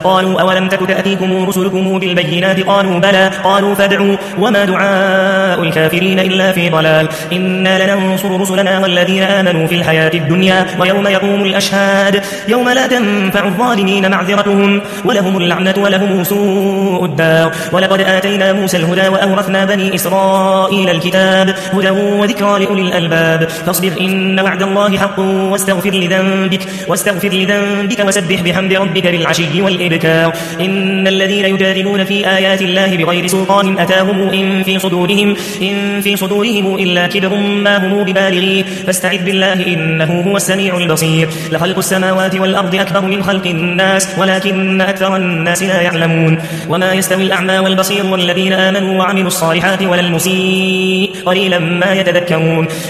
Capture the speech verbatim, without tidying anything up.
قالوا أولم تك تأتيكم رسلكم بالبينات قالوا بلى قالوا فادعوا وما دعاء الكافرين إلا في ضلال إنا لننصر رسلنا والذين آمنوا في الحياة الدنيا ويوم يقوم الأشهاد يوم لا تنفع الظالمين معذرتهم ولهم اللعنة ولهم سوء الدار ولقد آتينا موسى الهدى وأورثنا بني إسرائيل الكتاب هدى وذكرى لأولي الألباب فاصبر إن وعد الله حق واستغفر لذنبك واستغفر لذنبك وسبح بحمد ربك بالعشي والإبكار إن الذين يجادلون في آيات الله بغير سلطان أتاهم إن في صدورهم إن في صدورهم إلا كبر ما هم ببالغيه فاستعذ بالله إنه هو السميع البصير لخلق السماوات والأرض أكبر من خلق الناس ولكن أكثر الناس لا يعلمون وما يستوي الأعمى والبصير والذين آمنوا وعملوا الصالحات ولا المسيء قليلا ما يتذكرون